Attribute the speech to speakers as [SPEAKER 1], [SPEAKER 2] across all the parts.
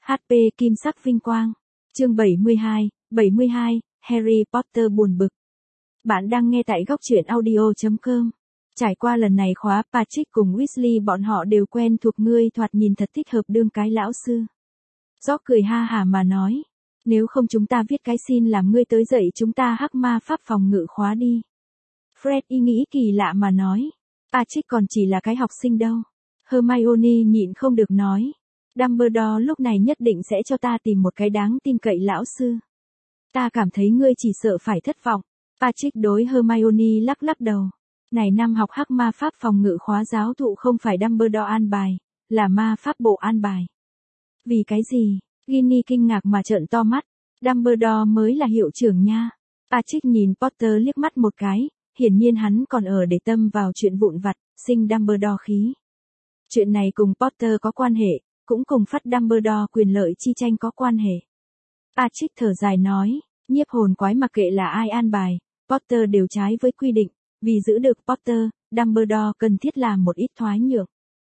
[SPEAKER 1] HP Kim sắc vinh quang. Chương 72, Harry Potter buồn bực. Bạn đang nghe tại góc truyện audio.com. Trải qua lần này khóa, Patrick cùng Weasley bọn họ đều quen thuộc, ngươi thoạt nhìn thật thích hợp đương cái lão sư. George cười ha hả mà nói. Nếu không chúng ta viết cái xin làm ngươi tới dạy chúng ta hắc ma pháp phòng ngự khóa đi. Fred ý nghĩ kỳ lạ mà nói. Patrick còn chỉ là cái học sinh đâu. Hermione nhịn không được nói. Dumbledore lúc này nhất định sẽ cho ta tìm một cái đáng tin cậy lão sư. Ta cảm thấy ngươi chỉ sợ phải thất vọng. Patrick đối Hermione lắc lắc đầu. Này năm học hắc ma pháp phòng ngự khóa giáo thụ không phải Dumbledore an bài, là ma pháp bộ an bài. Vì cái gì? Ginny kinh ngạc mà trợn to mắt. Dumbledore mới là hiệu trưởng nha. Patrick nhìn Potter liếc mắt một cái, hiển nhiên hắn còn ở để tâm vào chuyện vụn vặt, sinh Dumbledore khí. Chuyện này cùng Potter có quan hệ, cũng cùng phát Dumbledore quyền lợi chi tranh có quan hệ. Patrick thở dài nói, nhiếp hồn quái mặc kệ là ai an bài, Potter đều trái với quy định, vì giữ được Potter, Dumbledore cần thiết làm một ít thoái nhượng.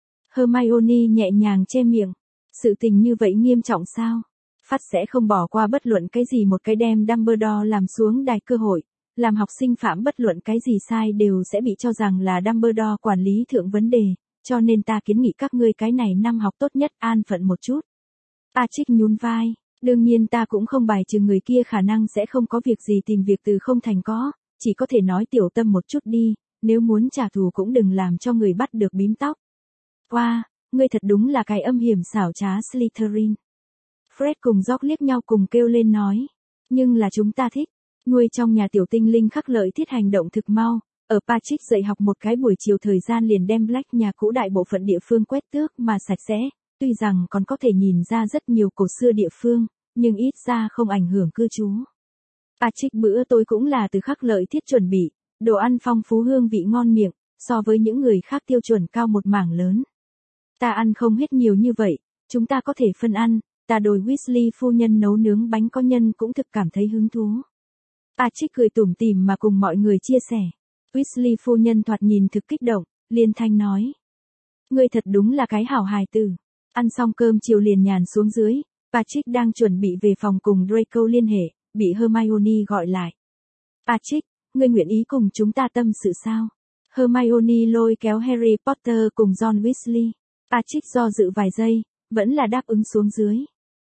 [SPEAKER 1] Hermione nhẹ nhàng che miệng, sự tình như vậy nghiêm trọng sao? Phát sẽ không bỏ qua bất luận cái gì một cái đem Dumbledore làm xuống đài cơ hội, làm học sinh phạm bất luận cái gì sai đều sẽ bị cho rằng là Dumbledore quản lý thượng vấn đề. Cho nên ta kiến nghị các ngươi cái này năm học tốt nhất an phận một chút. Patrick nhún vai, đương nhiên ta cũng không bài trừ người kia khả năng sẽ không có việc gì tìm việc từ không thành có, chỉ có thể nói tiểu tâm một chút đi, nếu muốn trả thù cũng đừng làm cho người bắt được bím tóc. Wow, ngươi thật đúng là cái âm hiểm xảo trá Slytherin. Fred cùng George liếc nhau cùng kêu lên nói, nhưng là chúng ta thích, nuôi trong nhà tiểu tinh linh khắc lợi thiết hành động thực mau. Ở Patrick dạy học một cái buổi chiều thời gian liền đem Black nhà cũ đại bộ phận địa phương quét tước mà sạch sẽ, tuy rằng còn có thể nhìn ra rất nhiều cổ xưa địa phương, nhưng ít ra không ảnh hưởng cư trú. Patrick bữa tối cũng là từ khắc lợi thiết chuẩn bị, đồ ăn phong phú hương vị ngon miệng, so với những người khác tiêu chuẩn cao một mảng lớn. Ta ăn không hết nhiều như vậy, chúng ta có thể phân ăn, ta đôi Weasley phu nhân nấu nướng bánh có nhân cũng thực cảm thấy hứng thú. Patrick cười tủm tỉm mà cùng mọi người chia sẻ. Weasley phu nhân thoạt nhìn thực kích động, liên thanh nói. Ngươi thật đúng là cái hảo hài tử. Ăn xong cơm chiều liền nhàn xuống dưới, Patrick đang chuẩn bị về phòng cùng Draco liên hệ, bị Hermione gọi lại. Patrick, ngươi nguyện ý cùng chúng ta tâm sự sao? Hermione lôi kéo Harry Potter cùng John Weasley. Patrick do dự vài giây, vẫn là đáp ứng xuống dưới.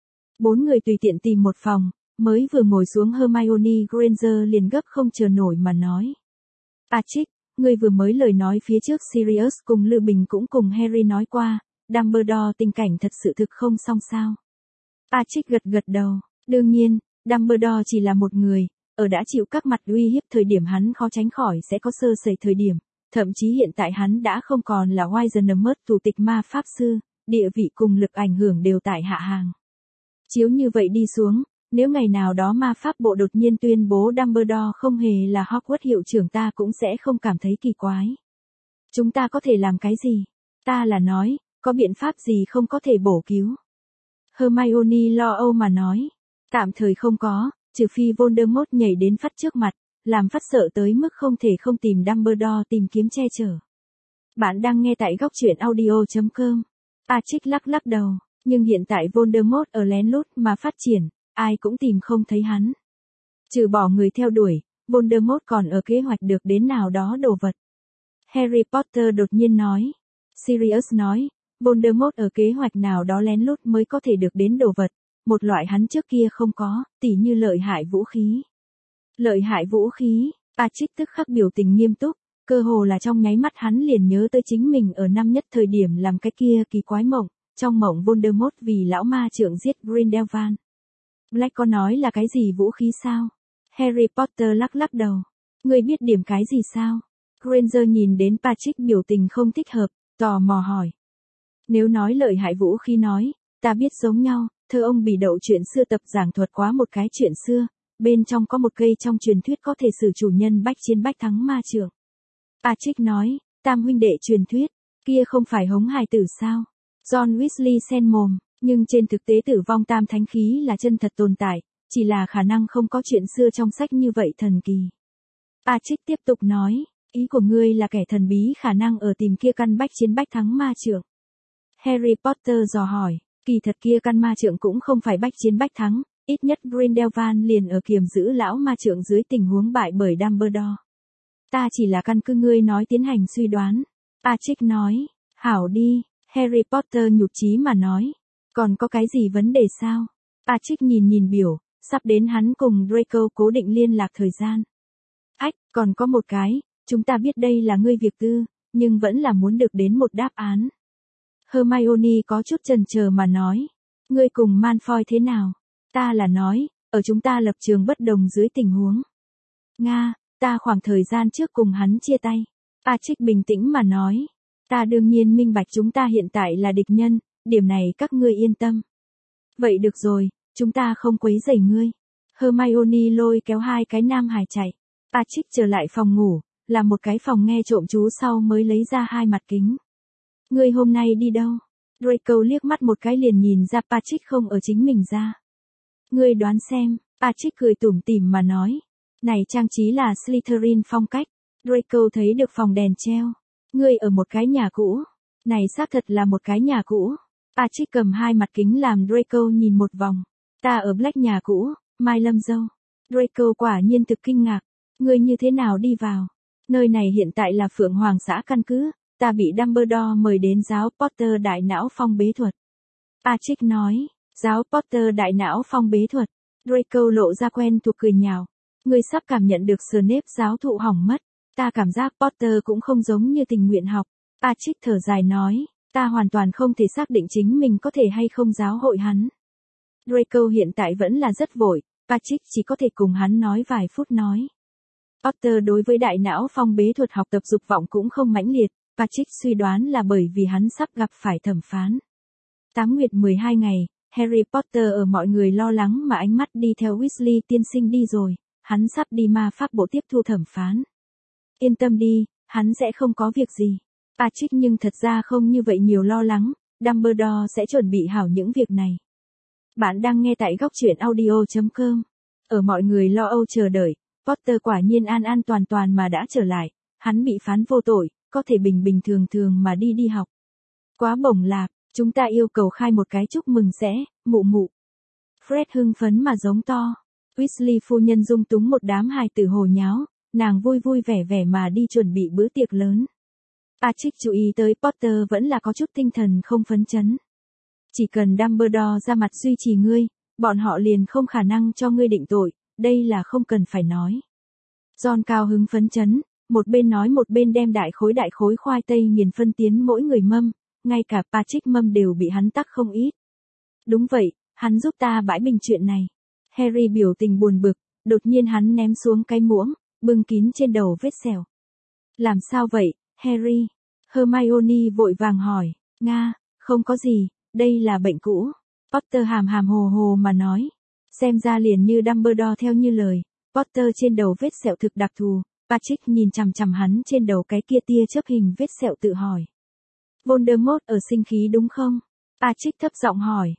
[SPEAKER 1] Bốn người tùy tiện tìm một phòng, mới vừa ngồi xuống Hermione Granger liền gấp không chờ nổi mà nói. Patrick, ngươi vừa mới lời nói phía trước Sirius cùng Lư Bình cũng cùng Harry nói qua, Dumbledore tình cảnh thật sự thực không xong sao. Patrick gật gật đầu, đương nhiên, Dumbledore chỉ là một người, ở đã chịu các mặt uy hiếp thời điểm hắn khó tránh khỏi sẽ có sơ sẩy thời điểm, thậm chí hiện tại hắn đã không còn là Wisenemus thủ tịch ma pháp sư, địa vị cùng lực ảnh hưởng đều tại hạ hàng. Chiếu như vậy đi xuống, nếu ngày nào đó ma pháp bộ đột nhiên tuyên bố Dumbledore không hề là Hogwarts hiệu trưởng ta cũng sẽ không cảm thấy kỳ quái. Chúng ta có thể làm cái gì? Ta là nói, có biện pháp gì không có thể bổ cứu? Hermione lo âu mà nói. Tạm thời không có, trừ phi Voldemort nhảy đến Phát trước mặt, làm Phát sợ tới mức không thể không tìm Dumbledore tìm kiếm che chở. Bạn đang nghe tại góc truyện audio.com. Patrick lắc lắc đầu, nhưng hiện tại Voldemort ở lén lút mà phát triển. Ai cũng tìm không thấy hắn. Trừ bỏ người theo đuổi, Voldemort còn ở kế hoạch được đến nào đó đồ vật. Harry Potter đột nhiên nói. Sirius nói, Voldemort ở kế hoạch nào đó lén lút mới có thể được đến đồ vật, một loại hắn trước kia không có, tỉ như lợi hại vũ khí. Lợi hại vũ khí, Patrick tức khắc biểu tình nghiêm túc, cơ hồ là trong nháy mắt hắn liền nhớ tới chính mình ở năm nhất thời điểm làm cái kia kỳ quái mộng, trong mộng Voldemort vì lão ma trưởng giết Grindelwald. Black có nói là cái gì vũ khí sao? Harry Potter lắc lắc đầu. Ngươi biết điểm cái gì sao? Granger nhìn đến Patrick biểu tình không thích hợp, tò mò hỏi. Nếu nói lợi hại vũ khí nói, ta biết giống nhau, thơ ông Bỉ Đậu chuyện xưa tập giảng thuật quá một cái chuyện xưa, bên trong có một cây trong truyền thuyết có thể sử chủ nhân bách chiến bách thắng ma trưởng. Patrick nói, tam huynh đệ truyền thuyết, kia không phải hống hài tử sao? John Weasley sen mồm. Nhưng trên thực tế tử vong tam thánh khí là chân thật tồn tại, chỉ là khả năng không có chuyện xưa trong sách như vậy thần kỳ. Patrick tiếp tục nói, ý của ngươi là kẻ thần bí khả năng ở tìm kia căn bách chiến bách thắng ma trưởng. Harry Potter dò hỏi, Kỳ thật kia căn ma trượng cũng không phải bách chiến bách thắng, ít nhất Grindelwald liền ở kiềm giữ lão ma trượng dưới tình huống bại bởi Dumbledore. Ta chỉ là căn cứ ngươi nói tiến hành suy đoán. Patrick nói, hảo đi, Harry Potter nhụt chí mà nói. Còn có cái gì vấn đề sao? Patrick nhìn biểu, sắp đến hắn cùng Draco cố định liên lạc thời gian. Ách, còn có một cái, chúng ta biết đây là ngươi việc tư, nhưng vẫn là muốn được đến một đáp án. Hermione có chút chần chờ mà nói. Ngươi cùng Malfoy thế nào? Ta là nói, ở chúng ta lập trường bất đồng dưới tình huống. Nga, ta khoảng thời gian trước cùng hắn chia tay. Patrick bình tĩnh mà nói. Ta đương nhiên minh bạch chúng ta hiện tại là địch nhân, điểm này các ngươi yên tâm. Vậy được rồi, chúng ta không quấy rầy ngươi. Hermione lôi kéo hai cái nam hài chạy. Patrick trở lại phòng ngủ, là một cái phòng nghe trộm chú sau mới lấy ra hai mặt kính. Ngươi hôm nay đi đâu? Draco liếc mắt một cái liền nhìn ra Patrick không ở chính mình ra. Ngươi đoán xem, Patrick cười tủm tỉm mà nói. Này trang trí là Slytherin phong cách. Draco thấy được phòng đèn treo. Ngươi ở một cái nhà cũ. Này xác thật là một cái nhà cũ. Patrick cầm hai mặt kính làm Draco nhìn một vòng. Ta ở Black nhà cũ, Mai Lâm dâu. Draco quả nhiên thực kinh ngạc. Ngươi như thế nào đi vào? Nơi này hiện tại là Phượng Hoàng xã căn cứ. Ta bị Dumbledore mời đến giáo Potter đại não phong bế thuật. Patrick nói, giáo Potter đại não phong bế thuật. Draco lộ ra quen thuộc cười nhạo. Ngươi sắp cảm nhận được Snape giáo thụ hỏng mất. Ta cảm giác Potter cũng không giống như tình nguyện học. Patrick thở dài nói, ta hoàn toàn không thể xác định chính mình có thể hay không giáo hội hắn. Draco hiện tại vẫn là rất vội, Patrick chỉ có thể cùng hắn nói vài phút nói. Potter đối với đại não phong bế thuật học tập dục vọng cũng không mãnh liệt, Patrick suy đoán là bởi vì hắn sắp gặp phải thẩm phán. 8 nguyệt 12 ngày, Harry Potter ở mọi người lo lắng mà ánh mắt đi theo Weasley tiên sinh đi rồi, hắn sắp đi ma pháp bộ tiếp thu thẩm phán. Yên tâm đi, hắn sẽ không có việc gì. Patrick nhưng thật ra không như vậy nhiều lo lắng, Dumbledore sẽ chuẩn bị hảo những việc này. Bạn đang nghe tại góc truyện audio.com. Ở mọi người lo âu chờ đợi, Potter quả nhiên an an toàn toàn mà đã trở lại, hắn bị phán vô tội, có thể bình bình thường thường mà đi học. Quá bổng lạp, chúng ta yêu cầu khai một cái chúc mừng sẽ, mụ mụ. Fred hưng phấn mà giống to. Weasley phu nhân dung túng một đám hài tử hồ nháo, nàng vui vui vẻ vẻ mà đi chuẩn bị bữa tiệc lớn. Patrick chú ý tới Potter vẫn là có chút tinh thần không phấn chấn. Chỉ cần Dumbledore ra mặt duy trì ngươi, bọn họ liền không khả năng cho ngươi định tội, đây là không cần phải nói. John cao hứng phấn chấn, một bên nói một bên đem đại khối khoai tây nghiền phân tiến mỗi người mâm, ngay cả Patrick mâm đều bị hắn tắc không ít. Đúng vậy, hắn giúp ta bãi bình chuyện này. Harry biểu tình buồn bực, đột nhiên hắn ném xuống cái muỗng, bưng kín trên đầu vết sẹo. Làm sao vậy, Harry? Hermione vội vàng hỏi. Nga, không có gì, đây là bệnh cũ. Potter hàm hàm hồ hồ mà nói. Xem ra liền như Dumbledore theo như lời, Potter trên đầu vết sẹo thực đặc thù. Patrick nhìn chằm chằm hắn trên đầu cái kia tia chớp hình vết sẹo tự hỏi. Voldemort ở sinh khí đúng không? Patrick thấp giọng hỏi.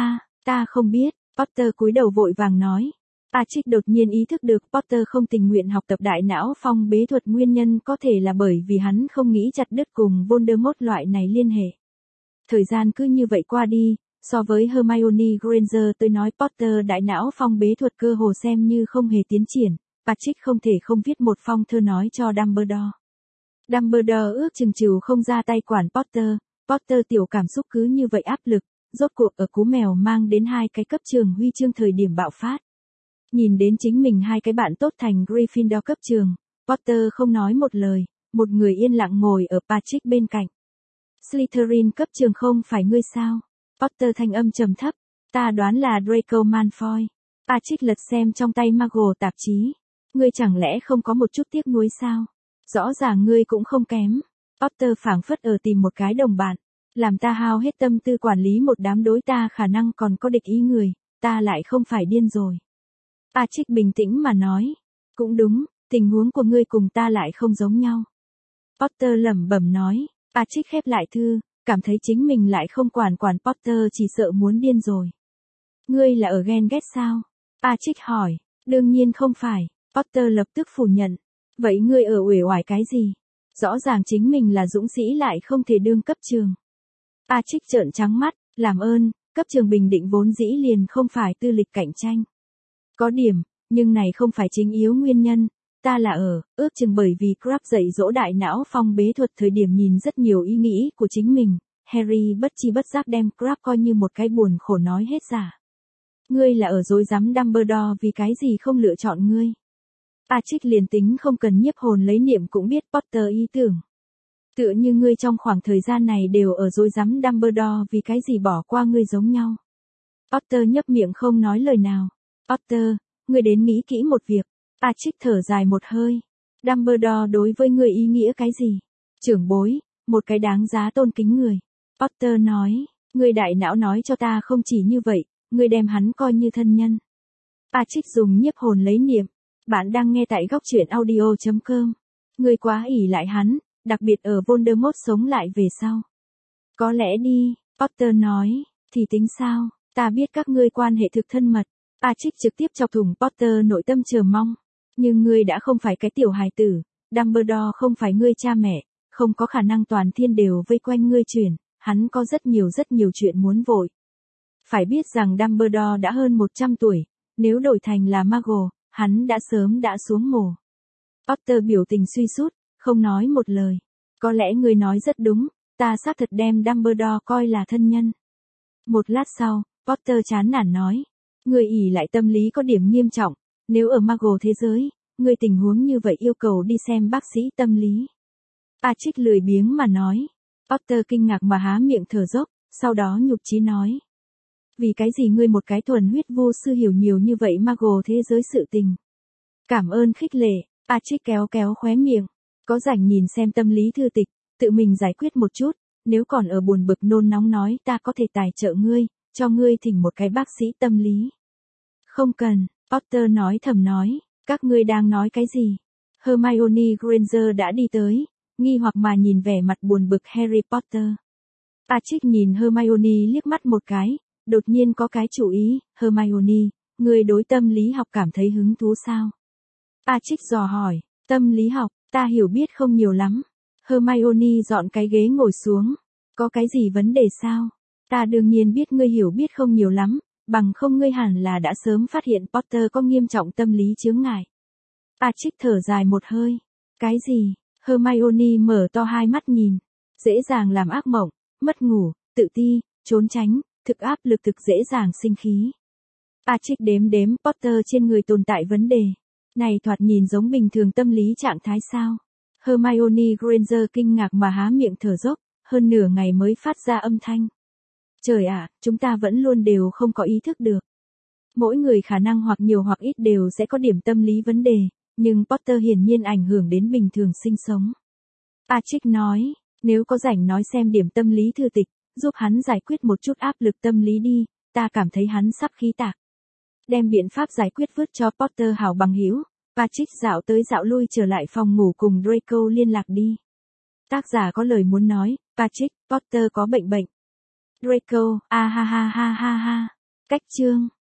[SPEAKER 1] Ta không biết. Potter cúi đầu vội vàng nói. Patrick đột nhiên ý thức được Potter không tình nguyện học tập đại não phong bế thuật nguyên nhân có thể là bởi vì hắn không nghĩ chặt đứt cùng Voldemort loại này liên hệ. Thời gian cứ như vậy qua đi, so với Hermione Granger tới nói Potter đại não phong bế thuật cơ hồ xem như không hề tiến triển, Patrick không thể không viết một phong thơ nói cho Dumbledore. Dumbledore ước chừng chịu không ra tay quản Potter tiểu cảm xúc cứ như vậy áp lực, rốt cuộc ở cú mèo mang đến hai cái cấp trường huy chương thời điểm bạo phát. Nhìn đến chính mình hai cái bạn tốt thành Gryffindor cấp trường, Potter không nói một lời, một người yên lặng ngồi ở Patrick bên cạnh. Slytherin cấp trường không phải ngươi sao? Potter thanh âm trầm thấp, ta đoán là Draco Malfoy. Patrick lật xem trong tay Muggle tạp chí. Ngươi chẳng lẽ không có một chút tiếc nuối sao? Rõ ràng ngươi cũng không kém. Potter phảng phất ở tìm một cái đồng bạn. Làm ta hao hết tâm tư quản lý một đám đối ta khả năng còn có địch ý người, ta lại không phải điên rồi. Patrick bình tĩnh mà nói. Cũng đúng, tình huống của ngươi cùng ta lại không giống nhau. Potter lẩm bẩm nói. Patrick khép lại thư, cảm thấy chính mình lại không quản Potter chỉ sợ muốn điên rồi. Ngươi là ở ghen ghét sao? Patrick hỏi. Đương nhiên không phải, Potter lập tức phủ nhận. Vậy ngươi ở uể oải cái gì? Rõ ràng chính mình là dũng sĩ lại không thể đương cấp trường. Patrick trợn trắng mắt, làm ơn, cấp trường bình định vốn dĩ liền không phải tư lịch cạnh tranh. Có điểm, nhưng này không phải chính yếu nguyên nhân, ta là ước chừng bởi vì Crabbe dạy dỗ đại não phong bế thuật thời điểm nhìn rất nhiều ý nghĩ của chính mình, Harry bất chi bất giác đem Crabbe coi như một cái buồn khổ nói hết giả. Ngươi là dối rắm Dumbledore vì cái gì không lựa chọn ngươi. Patrick liền tính không cần nhiếp hồn lấy niệm cũng biết Potter ý tưởng. Tựa như ngươi trong khoảng thời gian này đều dối rắm Dumbledore vì cái gì bỏ qua ngươi giống nhau. Potter nhấp miệng không nói lời nào. Potter, ngươi đến nghĩ kỹ một việc. Patrick thở dài một hơi. Dumbledore đối với ngươi ý nghĩa cái gì? Trưởng bối, một cái đáng giá tôn kính người. Potter nói, ngươi đại não nói cho ta không chỉ như vậy, ngươi đem hắn coi như thân nhân. Patrick dùng nhiếp hồn lấy niệm. Bạn đang nghe tại góc truyện audio.com. Ngươi quá ỷ lại hắn, đặc biệt ở Voldemort sống lại về sau. Có lẽ đi, Potter nói, thì tính sao, ta biết các ngươi quan hệ thực thân mật. Patrick trực tiếp chọc thủng Potter nội tâm chờ mong. Nhưng ngươi đã không phải cái tiểu hài tử, Dumbledore không phải ngươi cha mẹ, không có khả năng toàn thiên đều vây quanh ngươi chuyển, hắn có rất nhiều chuyện muốn vội. Phải biết rằng Dumbledore đã hơn 100 tuổi, nếu đổi thành là Muggle, hắn đã sớm đã xuống mồ. Potter biểu tình suy sút, không nói một lời. Có lẽ ngươi nói rất đúng, ta xác thật đem Dumbledore coi là thân nhân. Một lát sau, Potter chán nản nói, ngươi ỷ lại tâm lý có điểm nghiêm trọng, nếu ở Muggle thế giới, ngươi tình huống như vậy yêu cầu đi xem bác sĩ tâm lý. Patrick lười biếng mà nói. Potter kinh ngạc mà há miệng thở dốc, sau đó nhục chí nói. Vì cái gì ngươi một cái thuần huyết vô sư hiểu nhiều như vậy Muggle thế giới sự tình. Cảm ơn khích lệ, Patrick kéo khóe miệng. Có rảnh nhìn xem tâm lý thư tịch, tự mình giải quyết một chút, nếu còn ở buồn bực nôn nóng nói ta có thể tài trợ ngươi, cho ngươi thỉnh một cái bác sĩ tâm lý. Không cần, Potter nói thầm nói, các ngươi đang nói cái gì? Hermione Granger đã đi tới, nghi hoặc mà nhìn vẻ mặt buồn bực Harry Potter. Patrick nhìn Hermione liếc mắt một cái, đột nhiên có cái chủ ý, Hermione, ngươi đối tâm lý học cảm thấy hứng thú sao? Patrick dò hỏi, tâm lý học, ta hiểu biết không nhiều lắm. Hermione dọn cái ghế ngồi xuống, có cái gì vấn đề sao? Ta đương nhiên biết ngươi hiểu biết không nhiều lắm, bằng không ngươi hẳn là đã sớm phát hiện Potter có nghiêm trọng tâm lý chướng ngại. Patrick thở dài một hơi, cái gì? Hermione mở to hai mắt nhìn, dễ dàng làm ác mộng, mất ngủ, tự ti, trốn tránh, thực áp lực thực dễ dàng sinh khí. Patrick đếm Potter trên người tồn tại vấn đề. Này thoạt nhìn giống bình thường tâm lý trạng thái sao? Hermione Granger kinh ngạc mà há miệng thở dốc, hơn nửa ngày mới phát ra âm thanh. Trời ạ, chúng ta vẫn luôn đều không có ý thức được. Mỗi người khả năng hoặc nhiều hoặc ít đều sẽ có điểm tâm lý vấn đề, nhưng Potter hiển nhiên ảnh hưởng đến bình thường sinh sống. Patrick nói, nếu có rảnh nói xem điểm tâm lý thư tịch, giúp hắn giải quyết một chút áp lực tâm lý đi, ta cảm thấy hắn sắp khí tạc. Đem biện pháp giải quyết vứt cho Potter hảo bằng hữu. Patrick dạo tới dạo lui trở lại phòng ngủ cùng Draco liên lạc đi. Tác giả có lời muốn nói, Patrick, Potter có bệnh. Draco, ha ha ha ha ha. Cách chương.